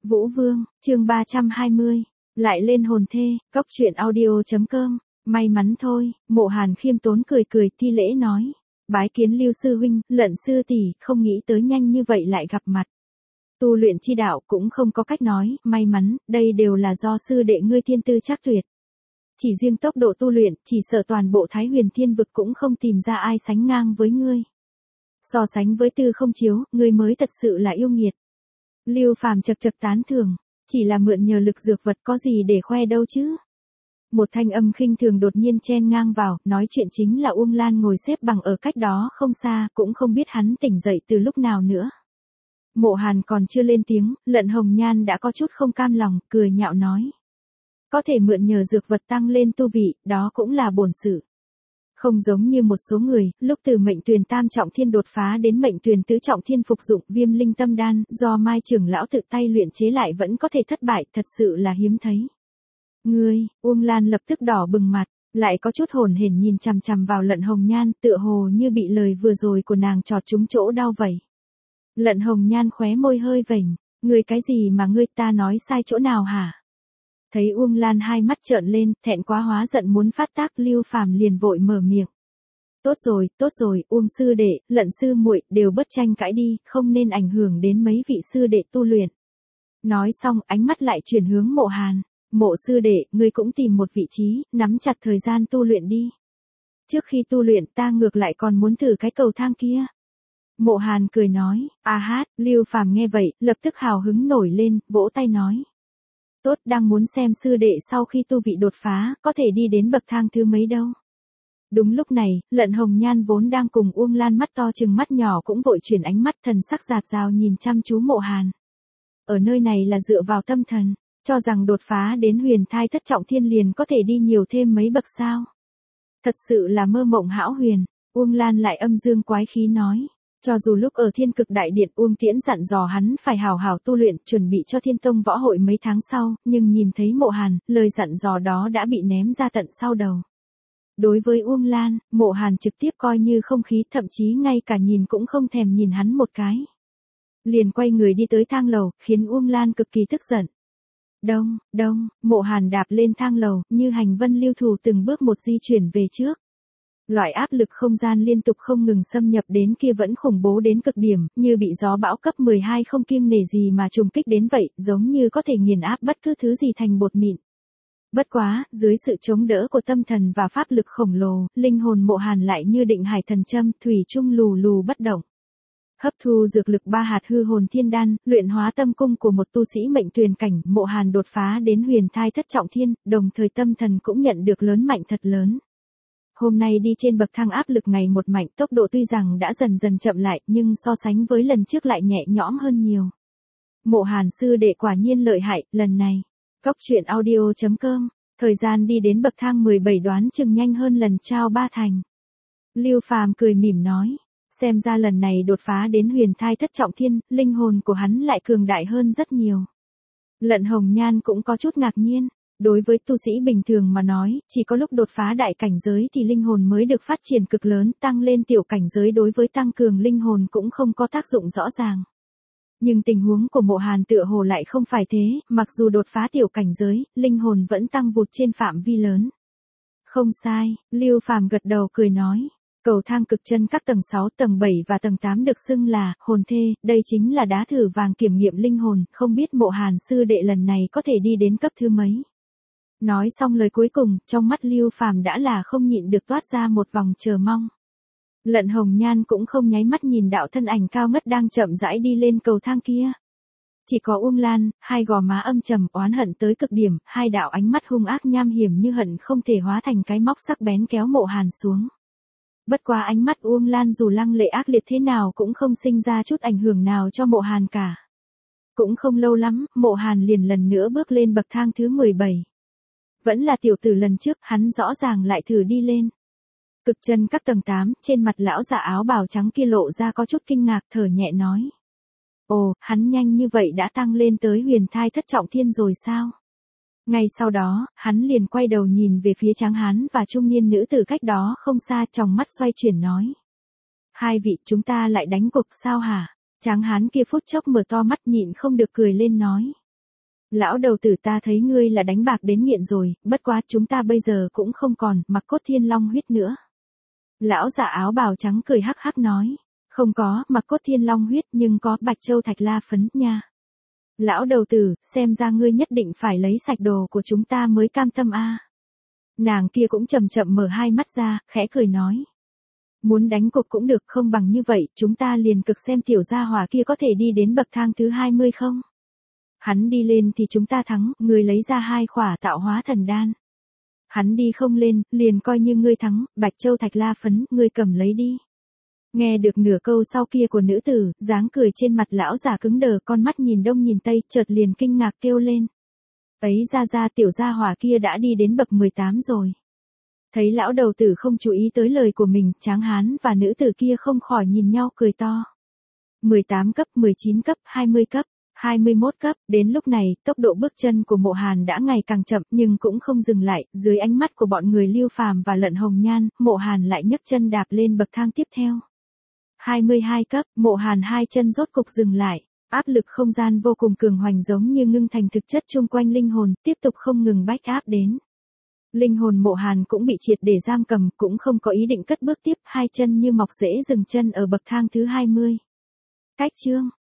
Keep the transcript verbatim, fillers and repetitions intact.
Vũ Vương, chương ba trăm hai mươi, lại lên hồn thê, cốc truyện audio.com, may mắn thôi, Mộ Hàn khiêm tốn cười cười thi lễ nói. Bái kiến Lưu sư huynh, Lận sư tỷ, không nghĩ tới nhanh như vậy lại gặp mặt. Tu luyện chi đạo cũng không có cách nói, may mắn, đây đều là do sư đệ ngươi thiên tư chắc tuyệt. Chỉ riêng tốc độ tu luyện, chỉ sợ toàn bộ Thái Huyền Thiên vực cũng không tìm ra ai sánh ngang với ngươi. So sánh với Tư Không Chiếu, ngươi mới thật sự là yêu nghiệt. Lưu Phàm chật chật tán thưởng, chỉ là mượn nhờ lực dược vật có gì để khoe đâu chứ. Một thanh âm khinh thường đột nhiên chen ngang vào, nói chuyện chính là Uông Lan ngồi xếp bằng ở cách đó không xa, cũng không biết hắn tỉnh dậy từ lúc nào nữa. Mộ Hàn còn chưa lên tiếng, Lận Hồng Nhan đã có chút không cam lòng, cười nhạo nói. Có thể mượn nhờ dược vật tăng lên tu vị, đó cũng là bổn sự. Không giống như một số người, lúc từ mệnh tuyền tam trọng thiên đột phá đến mệnh tuyền tứ trọng thiên phục dụng Viêm Linh Tâm Đan, do Mai trưởng lão tự tay luyện chế lại vẫn có thể thất bại, thật sự là hiếm thấy. Ngươi, Uông Lan lập tức đỏ bừng mặt, lại có chút hồn hển nhìn chằm chằm vào Lận Hồng Nhan, tựa hồ như bị lời vừa rồi của nàng chọt trúng chỗ đau vậy. Lận Hồng Nhan khóe môi hơi vểnh, ngươi cái gì mà ngươi ta nói sai chỗ nào hả? Thấy Uông Lan hai mắt trợn lên, thẹn quá hóa giận muốn phát tác, Lưu Phàm liền vội mở miệng. Tốt rồi, tốt rồi, Uông sư đệ, Lận sư muội đều bớt tranh cãi đi, không nên ảnh hưởng đến mấy vị sư đệ tu luyện. Nói xong, ánh mắt lại chuyển hướng Mộ Hàn. Mộ sư đệ, ngươi cũng tìm một vị trí, nắm chặt thời gian tu luyện đi. Trước khi tu luyện ta ngược lại còn muốn thử cái cầu thang kia. Mộ Hàn cười nói, a hát, Lưu Phàm nghe vậy, lập tức hào hứng nổi lên, vỗ tay nói. Tốt, đang muốn xem sư đệ sau khi tu vị đột phá, có thể đi đến bậc thang thứ mấy đâu. Đúng lúc này, Lận Hồng Nhan vốn đang cùng Uông Lan mắt to chừng mắt nhỏ cũng vội chuyển ánh mắt thần sắc dạt dào nhìn chăm chú Mộ Hàn. Ở nơi này là dựa vào tâm thần, cho rằng đột phá đến huyền thai thất trọng thiên liền có thể đi nhiều thêm mấy bậc sao. Thật sự là mơ mộng hão huyền, Uông Lan lại âm dương quái khí nói. Cho dù lúc ở Thiên Cực Đại Điện Uông Tiễn dặn dò hắn phải hào hào tu luyện, chuẩn bị cho Thiên Tông võ hội mấy tháng sau, nhưng nhìn thấy Mộ Hàn, lời dặn dò đó đã bị ném ra tận sau đầu. Đối với Uông Lan, Mộ Hàn trực tiếp coi như không khí, thậm chí ngay cả nhìn cũng không thèm nhìn hắn một cái. Liền quay người đi tới thang lầu, khiến Uông Lan cực kỳ tức giận. Đông, đông, Mộ Hàn đạp lên thang lầu, như hành vân lưu thủ từng bước một di chuyển về trước. Loại áp lực không gian liên tục không ngừng xâm nhập đến kia vẫn khủng bố đến cực điểm, như bị gió bão cấp mười hai không kiêng nể gì mà trùng kích đến vậy, giống như có thể nghiền áp bất cứ thứ gì thành bột mịn. Bất quá, dưới sự chống đỡ của tâm thần và pháp lực khổng lồ, linh hồn Mộ Hàn lại như định hải thần châm, thủy chung lù lù bất động. Hấp thu dược lực ba hạt hư hồn thiên đan, luyện hóa tâm cung của một tu sĩ mệnh tuyền cảnh, Mộ Hàn đột phá đến huyền thai thất trọng thiên, đồng thời tâm thần cũng nhận được lớn mạnh thật lớn. Hôm nay đi trên bậc thang áp lực ngày một mạnh, tốc độ tuy rằng đã dần dần chậm lại, nhưng so sánh với lần trước lại nhẹ nhõm hơn nhiều. Mộ Hàn sư đệ quả nhiên lợi hại, lần này. Cốc truyện audio.com, thời gian đi đến bậc thang mười bảy đoán chừng nhanh hơn lần trao ba thành. Lưu Phàm cười mỉm nói, xem ra lần này đột phá đến huyền thai thất trọng thiên, linh hồn của hắn lại cường đại hơn rất nhiều. Lận Hồng Nhan cũng có chút ngạc nhiên. Đối với tu sĩ bình thường mà nói, chỉ có lúc đột phá đại cảnh giới thì linh hồn mới được phát triển cực lớn, tăng lên tiểu cảnh giới đối với tăng cường linh hồn cũng không có tác dụng rõ ràng. Nhưng tình huống của Mộ Hàn tựa hồ lại không phải thế, mặc dù đột phá tiểu cảnh giới, linh hồn vẫn tăng vụt trên phạm vi lớn. Không sai, Lưu Phàm gật đầu cười nói. Cầu thang cực chân các tầng sáu, tầng bảy và tầng tám được xưng là hồn thê, đây chính là đá thử vàng kiểm nghiệm linh hồn, không biết Mộ Hàn sư đệ lần này có thể đi đến cấp thứ mấy. Nói xong lời cuối cùng, trong mắt Lưu Phàm đã là không nhịn được toát ra một vòng chờ mong. Lận Hồng Nhan cũng không nháy mắt nhìn đạo thân ảnh cao ngất đang chậm rãi đi lên cầu thang kia. Chỉ có Uông Lan, hai gò má âm trầm oán hận tới cực điểm, hai đạo ánh mắt hung ác nham hiểm như hận không thể hóa thành cái móc sắc bén kéo Mộ Hàn xuống. Bất quá ánh mắt Uông Lan dù lăng lệ ác liệt thế nào cũng không sinh ra chút ảnh hưởng nào cho Mộ Hàn cả. Cũng không lâu lắm, Mộ Hàn liền lần nữa bước lên bậc thang thứ mười bảy. Vẫn là tiểu tử lần trước, hắn rõ ràng lại thử đi lên. Cực chân các tầng tám, trên mặt lão già áo bào trắng kia lộ ra có chút kinh ngạc, thở nhẹ nói. Ồ, hắn nhanh như vậy đã tăng lên tới huyền thai thất trọng thiên rồi sao? Ngay sau đó, hắn liền quay đầu nhìn về phía tráng hán và trung niên nữ tử cách đó không xa, trong mắt xoay chuyển nói. Hai vị, chúng ta lại đánh cuộc sao hả? Tráng hán kia phút chốc mở to mắt nhịn không được cười lên nói. Lão đầu tử ta thấy ngươi là đánh bạc đến nghiện rồi, bất quá chúng ta bây giờ cũng không còn mặc cốt thiên long huyết nữa. Lão giả áo bào trắng cười hắc hắc nói. Không có mặc cốt thiên long huyết nhưng có bạch châu thạch la phấn nha. Lão đầu tử, xem ra ngươi nhất định phải lấy sạch đồ của chúng ta mới cam tâm a. Nàng kia cũng chậm chậm mở hai mắt ra, khẽ cười nói. Muốn đánh cuộc cũng được, không bằng như vậy, chúng ta liền cực xem tiểu gia hỏa kia có thể đi đến bậc thang thứ hai mươi không? Hắn đi lên thì chúng ta thắng, ngươi lấy ra hai khỏa tạo hóa thần đan. Hắn đi không lên, liền coi như ngươi thắng, bạch châu thạch la phấn, ngươi cầm lấy đi. Nghe được nửa câu sau kia của nữ tử, dáng cười trên mặt lão giả cứng đờ, con mắt nhìn đông nhìn tây, chợt liền kinh ngạc kêu lên. Ấy ra ra tiểu gia hỏa kia đã đi đến bậc mười tám rồi. Thấy lão đầu tử không chú ý tới lời của mình, tráng hán và nữ tử kia không khỏi nhìn nhau cười to. mười tám cấp, mười chín cấp, hai mươi cấp, hai mươi mốt cấp, đến lúc này, tốc độ bước chân của Mộ Hàn đã ngày càng chậm nhưng cũng không dừng lại, dưới ánh mắt của bọn người Lưu Phàm và Lận Hồng Nhan, Mộ Hàn lại nhấc chân đạp lên bậc thang tiếp theo. hai mươi hai cấp, Mộ Hàn hai chân rốt cục dừng lại, áp lực không gian vô cùng cường hoành giống như ngưng thành thực chất chung quanh linh hồn, tiếp tục không ngừng bách áp đến. Linh hồn Mộ Hàn cũng bị triệt để giam cầm, cũng không có ý định cất bước tiếp, hai chân như mọc rễ dừng chân ở bậc thang thứ hai mươi. Cách chương